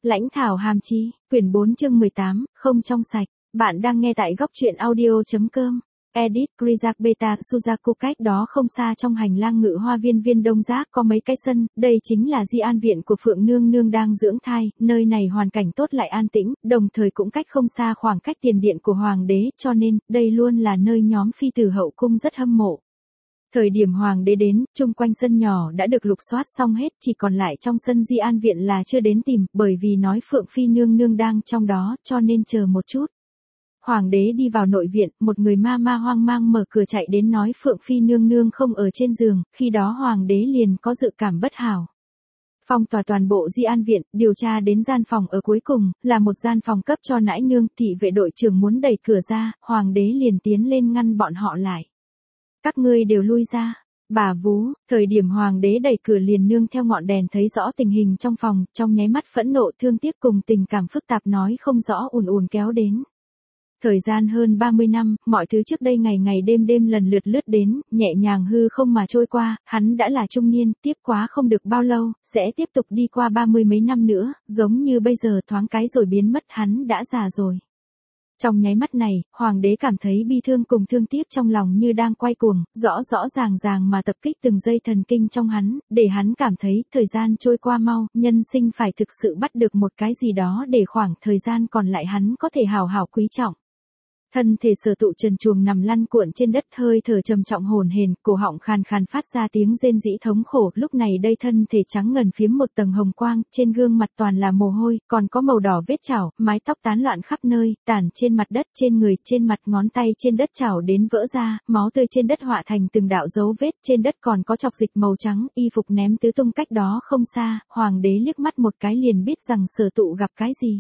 Lãnh thảo hàm chi, quyển 4 chương 18, không trong sạch. Bạn đang nghe tại góc truyện audio.com. Edit Krizak Beta Suzaku. Cách đó không xa trong hành lang ngự hoa viên viên Đông Giác có mấy cái sân, đây chính là di an viện của Phượng Nương Nương đang dưỡng thai, nơi này hoàn cảnh tốt lại an tĩnh, đồng thời cũng cách không xa khoảng cách tiền điện của Hoàng đế, cho nên, đây luôn là nơi nhóm phi tử hậu cung rất hâm mộ. Thời điểm Hoàng đế đến, chung quanh sân nhỏ đã được lục soát xong hết, chỉ còn lại trong sân di an viện là chưa đến tìm, bởi vì nói Phượng Phi Nương Nương đang trong đó, cho nên chờ một chút. Hoàng đế đi vào nội viện, một người ma ma hoang mang mở cửa chạy đến nói Phượng Phi Nương Nương không ở trên giường, khi đó Hoàng đế liền có dự cảm bất hảo. Phong tỏa toàn bộ di an viện, điều tra đến gian phòng ở cuối cùng, là một gian phòng cấp cho nãi nương, thị vệ đội trưởng muốn đẩy cửa ra, Hoàng đế liền tiến lên ngăn bọn họ lại. Các ngươi đều lui ra. Bà vú, thời điểm Hoàng đế đẩy cửa liền nương theo ngọn đèn thấy rõ tình hình trong phòng, trong nháy mắt phẫn nộ thương tiếc cùng tình cảm phức tạp nói không rõ ùn ùn kéo đến. Thời gian hơn 30 năm, mọi thứ trước đây ngày ngày đêm đêm lần lượt lướt đến, nhẹ nhàng hư không mà trôi qua, hắn đã là trung niên, tiếp quá không được bao lâu, sẽ tiếp tục đi qua 30 mấy năm nữa, giống như bây giờ thoáng cái rồi biến mất, hắn đã già rồi. Trong nháy mắt này, Hoàng đế cảm thấy bi thương cùng thương tiếc trong lòng như đang quay cuồng, rõ rõ ràng ràng mà tập kích từng dây thần kinh trong hắn, để hắn cảm thấy thời gian trôi qua mau, nhân sinh phải thực sự bắt được một cái gì đó để khoảng thời gian còn lại hắn có thể hào hào quý trọng. Thân thể Sở Tụ trần truồng nằm lăn cuộn trên đất, hơi thở trầm trọng hồn hển, cổ họng khàn khàn phát ra tiếng rên rỉ thống khổ, lúc này đây thân thể trắng ngần phiếm một tầng hồng quang, trên gương mặt toàn là mồ hôi, còn có màu đỏ vết chảo, mái tóc tán loạn khắp nơi, tản trên mặt đất, trên người, trên mặt, ngón tay trên đất chảo đến vỡ ra, máu tươi trên đất họa thành từng đạo dấu vết, trên đất còn có chọc dịch màu trắng, y phục ném tứ tung cách đó không xa, Hoàng đế liếc mắt một cái liền biết rằng Sở Tụ gặp cái gì.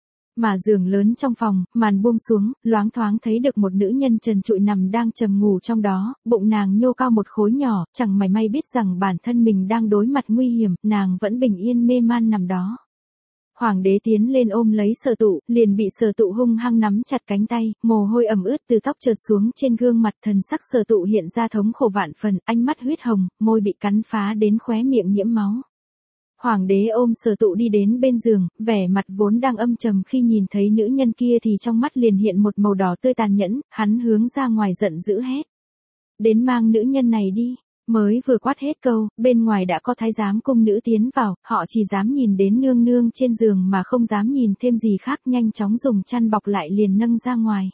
Mà giường lớn trong phòng, màn buông xuống, loáng thoáng thấy được một nữ nhân trần trụi nằm đang trầm ngủ trong đó, bụng nàng nhô cao một khối nhỏ, chẳng mảy may biết rằng bản thân mình đang đối mặt nguy hiểm, nàng vẫn bình yên mê man nằm đó. Hoàng đế tiến lên ôm lấy Sở Tụ, liền bị Sở Tụ hung hăng nắm chặt cánh tay, mồ hôi ẩm ướt từ tóc trượt xuống trên gương mặt, thần sắc Sở Tụ hiện ra thống khổ vạn phần, ánh mắt huyết hồng, môi bị cắn phá đến khóe miệng nhiễm máu. Hoàng đế ôm Sở Tụ đi đến bên giường, vẻ mặt vốn đang âm trầm khi nhìn thấy nữ nhân kia thì trong mắt liền hiện một màu đỏ tươi tàn nhẫn, hắn hướng ra ngoài giận dữ hét. Đến mang nữ nhân này đi, mới vừa quát hết câu, bên ngoài đã có thái giám cung nữ tiến vào, họ chỉ dám nhìn đến nương nương trên giường mà không dám nhìn thêm gì khác, nhanh chóng dùng chăn bọc lại liền nâng ra ngoài.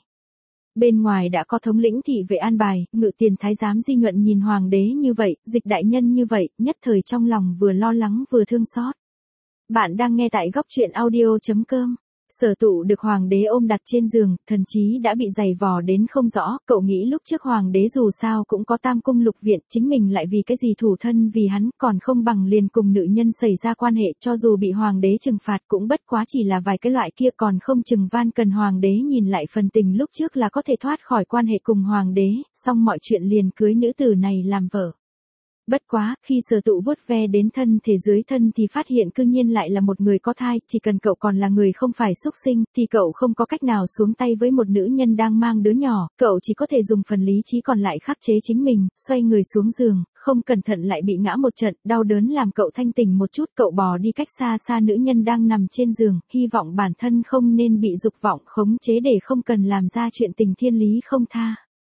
Bên ngoài đã có thống lĩnh thị vệ an bài, ngự tiền thái giám Di Nhuận nhìn Hoàng đế như vậy, Dịch đại nhân như vậy, nhất thời trong lòng vừa lo lắng vừa thương xót. Bạn đang nghe tại góc truyện audio.com. Sở Tụ được Hoàng đế ôm đặt trên giường, thần chí đã bị giày vò đến không rõ, cậu nghĩ lúc trước Hoàng đế dù sao cũng có tam cung lục viện, chính mình lại vì cái gì thủ thân vì hắn, còn không bằng liền cùng nữ nhân xảy ra quan hệ, cho dù bị Hoàng đế trừng phạt cũng bất quá chỉ là vài cái loại kia, còn không chừng van cần Hoàng đế nhìn lại phần tình lúc trước là có thể thoát khỏi quan hệ cùng Hoàng đế, xong mọi chuyện liền cưới nữ tử này làm vợ. Bất quá, khi Sở Tụ vuốt ve đến thân thể dưới thân thì phát hiện cư nhiên lại là một người có thai, chỉ cần cậu còn là người không phải xúc sinh, thì cậu không có cách nào xuống tay với một nữ nhân đang mang đứa nhỏ, cậu chỉ có thể dùng phần lý trí còn lại khắc chế chính mình, xoay người xuống giường, không cẩn thận lại bị ngã một trận, đau đớn làm cậu thanh tỉnh một chút, cậu bò đi cách xa xa nữ nhân đang nằm trên giường, hy vọng bản thân không nên bị dục vọng khống chế để không cần làm ra chuyện tình thiên lý không tha.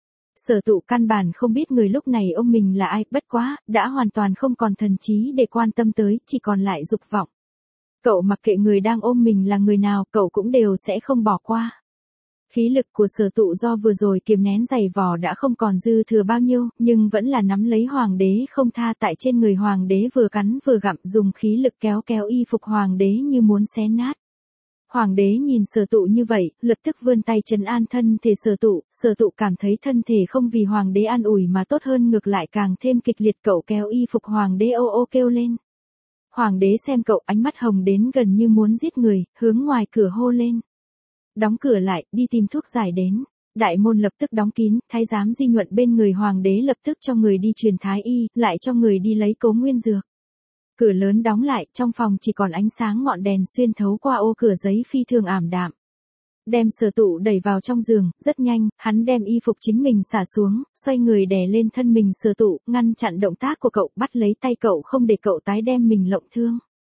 Sở Tụ căn bản không biết người lúc này ôm mình là ai, bất quá, đã hoàn toàn không còn thần trí để quan tâm tới, chỉ còn lại dục vọng. Cậu mặc kệ người đang ôm mình là người nào, cậu cũng đều sẽ không bỏ qua. Khí lực của Sở Tụ do vừa rồi kiềm nén giày vò đã không còn dư thừa bao nhiêu, nhưng vẫn là nắm lấy Hoàng đế không tha, tại trên người Hoàng đế vừa cắn vừa gặm, dùng khí lực kéo kéo y phục Hoàng đế như muốn xé nát. Hoàng đế nhìn Sở Tụ như vậy, lập tức vươn tay trấn an thân thể Sở Tụ cảm thấy thân thể không vì Hoàng đế an ủi mà tốt hơn, ngược lại càng thêm kịch liệt, cậu kéo y phục Hoàng đế ô ô kêu lên. Hoàng đế xem cậu ánh mắt hồng đến gần như muốn giết người, hướng ngoài cửa hô lên. Đóng cửa lại, đi tìm thuốc giải đến. Đại môn lập tức đóng kín, thái giám Di Nhuận bên người Hoàng đế lập tức cho người đi truyền thái y, lại cho người đi lấy cố nguyên dược. Cửa lớn đóng lại, trong phòng chỉ còn ánh sáng ngọn đèn xuyên thấu qua ô cửa giấy phi thường ảm đạm. Đem Sở Tụ đẩy vào trong giường, rất nhanh, hắn đem y phục chính mình xả xuống, xoay người đè lên thân mình Sở Tụ, ngăn chặn động tác của cậu, bắt lấy tay cậu không để cậu tái đem mình lộng thương.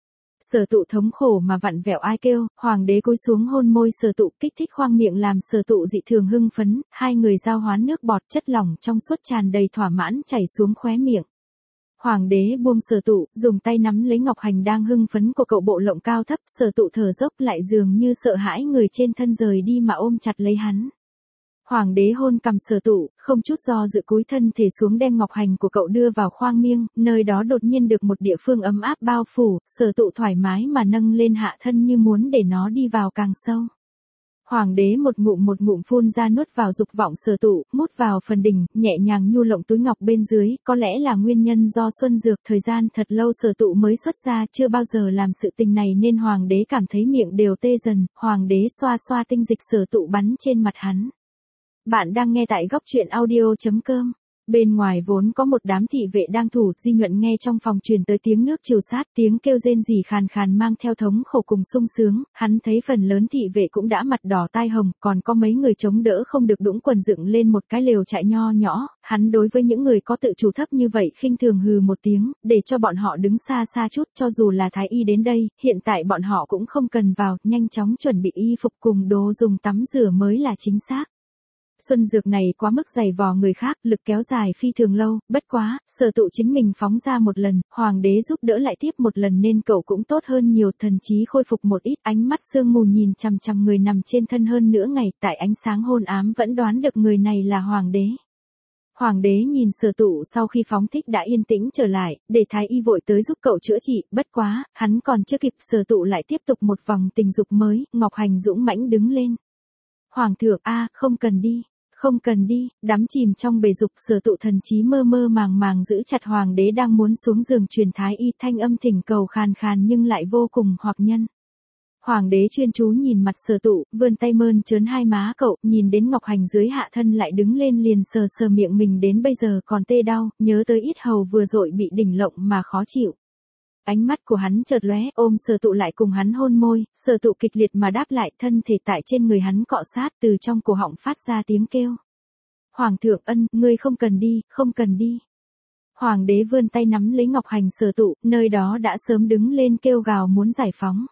Sở tụ thống khổ mà vặn vẹo ai kêu, hoàng đế cúi xuống hôn môi sở tụ, kích thích khoang miệng làm sở tụ dị thường hưng phấn, hai người giao hoán nước bọt, chất lỏng trong suốt tràn đầy thỏa mãn chảy xuống khóe miệng. Hoàng đế buông sở tụ, dùng tay nắm lấy Ngọc Hành đang hưng phấn của cậu, bộ lộng cao thấp, sở tụ thở dốc lại dường như sợ hãi người trên thân rời đi mà ôm chặt lấy hắn. Hoàng đế hôn cằm sở tụ, không chút do dự cúi thân thể xuống đem Ngọc Hành của cậu đưa vào khoang miệng, nơi đó đột nhiên được một địa phương ấm áp bao phủ, sở tụ thoải mái mà nâng lên hạ thân như muốn để nó đi vào càng sâu. Hoàng đế một ngụm phun ra nuốt vào dục vọng sở tụ, mút vào phần đỉnh, nhẹ nhàng nhu lộng túi ngọc bên dưới, có lẽ là nguyên nhân do xuân dược, thời gian thật lâu sở tụ mới xuất ra, chưa bao giờ làm sự tình này nên hoàng đế cảm thấy miệng đều tê dần, hoàng đế xoa xoa tinh dịch sở tụ bắn trên mặt hắn. Bạn đang nghe tại góc truyện audio.com. Bên ngoài vốn có một đám thị vệ đang thủ, Di Nhuận nghe trong phòng truyền tới tiếng nước trìu sát, tiếng kêu rên rỉ khàn khàn mang theo thống khổ cùng sung sướng, hắn thấy phần lớn thị vệ cũng đã mặt đỏ tai hồng, còn có mấy người chống đỡ không được đũng quần dựng lên một cái lều trại nho nhỏ, hắn đối với những người có tự chủ thấp như vậy khinh thường hừ một tiếng, để cho bọn họ đứng xa xa chút, cho dù là thái y đến đây, hiện tại bọn họ cũng không cần vào, nhanh chóng chuẩn bị y phục cùng đồ dùng tắm rửa mới là chính xác. Xuân dược này quá mức dày vò người khác, lực kéo dài phi thường lâu, bất quá, sở tụ chính mình phóng ra một lần, hoàng đế giúp đỡ lại tiếp một lần nên cậu cũng tốt hơn nhiều, thần trí khôi phục một ít, ánh mắt sương mù nhìn chằm chằm người nằm trên thân hơn nửa ngày, tại ánh sáng hôn ám vẫn đoán được người này là hoàng đế. Hoàng đế nhìn sở tụ sau khi phóng thích đã yên tĩnh trở lại, để thái y vội tới giúp cậu chữa trị, bất quá, hắn còn chưa kịp sở tụ lại tiếp tục một vòng tình dục mới, Ngọc Hành dũng mãnh đứng lên. Hoàng thượng không cần đi. Không cần đi, đắm chìm trong bể dục sở tụ thần trí mơ mơ màng màng giữ chặt hoàng đế đang muốn xuống giường truyền thái y, thanh âm thỉnh cầu khàn khàn nhưng lại vô cùng hoặc nhân. Hoàng đế chuyên chú nhìn mặt sở tụ, vươn tay mơn trớn hai má cậu, nhìn đến Ngọc Hành dưới hạ thân lại đứng lên liền sờ sờ miệng mình đến bây giờ còn tê đau, nhớ tới ít hầu vừa rồi bị đỉnh lộng mà khó chịu. Ánh mắt của hắn chợt lóe, ôm sở tụ lại cùng hắn hôn môi, sở tụ kịch liệt mà đáp lại, thân thể tại trên người hắn cọ sát, từ trong cổ họng phát ra tiếng kêu. Hoàng thượng ân, ngươi không cần đi, không cần đi. Hoàng đế vươn tay nắm lấy Ngọc Hành sở tụ, nơi đó đã sớm đứng lên kêu gào muốn giải phóng.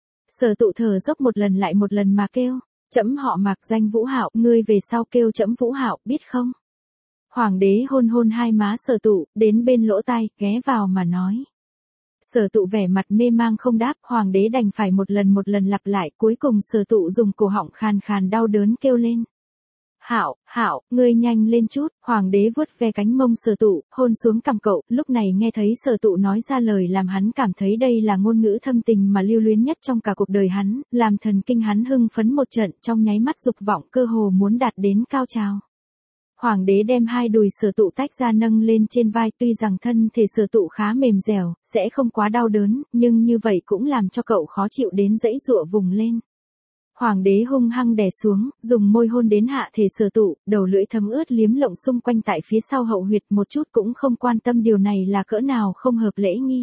Sở tụ thở dốc một lần lại một lần mà kêu, trẫm họ Mạc danh Vũ Hạo, ngươi về sau kêu trẫm Vũ Hạo, biết không? Hoàng đế hôn hôn hai má sở tụ, đến bên lỗ tai, ghé vào mà nói. Sở tụ vẻ mặt mê mang không đáp, hoàng đế đành phải một lần lặp lại, cuối cùng sở tụ dùng cổ họng khàn khàn đau đớn kêu lên. Hạo, ngươi nhanh lên chút, hoàng đế vuốt ve cánh mông sở tụ, hôn xuống cằm cậu, lúc này nghe thấy sở tụ nói ra lời làm hắn cảm thấy đây là ngôn ngữ thâm tình mà lưu luyến nhất trong cả cuộc đời hắn, làm thần kinh hắn hưng phấn một trận, trong nháy mắt dục vọng cơ hồ muốn đạt đến cao trào. Hoàng đế đem hai đùi sở tụ tách ra nâng lên trên vai, tuy rằng thân thể sở tụ khá mềm dẻo, sẽ không quá đau đớn, nhưng như vậy cũng làm cho cậu khó chịu đến dãy giụa vùng lên. Hoàng đế hung hăng đè xuống, dùng môi hôn đến hạ thể sở tụ, đầu lưỡi thấm ướt liếm lộng xung quanh tại phía sau hậu huyệt, một chút cũng không quan tâm điều này là cỡ nào không hợp lễ nghi.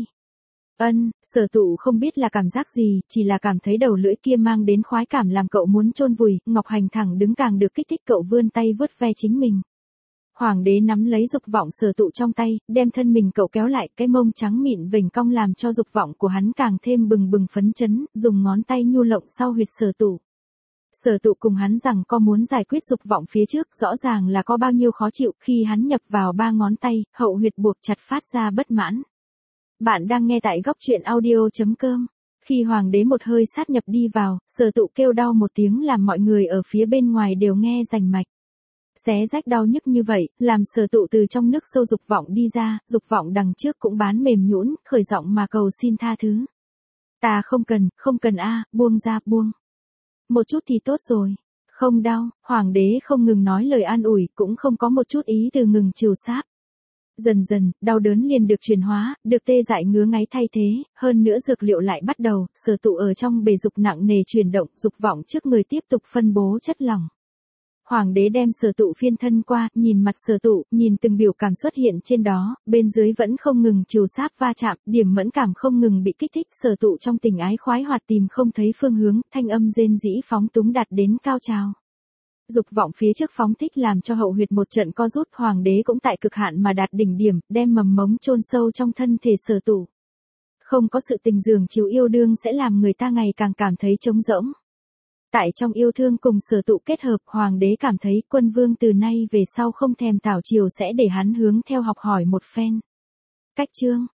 Sở tụ không biết là cảm giác gì, chỉ là cảm thấy đầu lưỡi kia mang đến khoái cảm làm cậu muốn chôn vùi, Ngọc Hành thẳng đứng càng được kích thích cậu vươn tay vuốt ve chính mình. Hoàng đế nắm lấy dục vọng sở tụ trong tay, đem thân mình cậu kéo lại, cái mông trắng mịn vểnh cong làm cho dục vọng của hắn càng thêm bừng bừng phấn chấn, dùng ngón tay nhu lộng sau huyệt sở tụ. Sở tụ cùng hắn rằng có muốn giải quyết dục vọng phía trước, rõ ràng là có bao nhiêu khó chịu, khi hắn nhập vào ba ngón tay, hậu huyệt buộc chặt phát ra bất mãn. Bạn đang nghe tại góc truyện audio.com. Khi hoàng đế một hơi sát nhập đi vào, sở tụ kêu đau một tiếng làm mọi người ở phía bên ngoài đều nghe rành mạch. Xé rách đau nhức như vậy, làm sở tụ từ trong nước sâu dục vọng đi ra, dục vọng đằng trước cũng bán mềm nhũn, khởi giọng mà cầu xin tha thứ. Ta không cần buông ra, buông. Một chút thì tốt rồi. Không đau, hoàng đế không ngừng nói lời an ủi, cũng không có một chút ý từ ngừng trìu sáp. Dần dần, đau đớn liền được chuyển hóa, được tê dại ngứa ngáy thay thế, hơn nữa dược liệu lại bắt đầu, sở tụ ở trong bể dục nặng nề chuyển động, dục vọng trước người tiếp tục phân bố chất lỏng. Hoàng đế đem sở tụ phiên thân qua, nhìn mặt sở tụ, nhìn từng biểu cảm xuất hiện trên đó, bên dưới vẫn không ngừng trìu sáp va chạm, điểm mẫn cảm không ngừng bị kích thích, sở tụ trong tình ái khoái hoạt tìm không thấy phương hướng, thanh âm rên rỉ phóng túng đạt đến cao trào. Dục vọng phía trước phóng thích làm cho hậu huyệt một trận co rút, hoàng đế cũng tại cực hạn mà đạt đỉnh điểm, đem mầm mống chôn sâu trong thân thể sở tụ. Không có sự tình dường chiều yêu đương sẽ làm người ta ngày càng cảm thấy trống rỗng. Tại trong yêu thương cùng sở tụ kết hợp, hoàng đế cảm thấy quân vương từ nay về sau không thèm tảo chiều sẽ để hắn hướng theo học hỏi một phen. Cách chương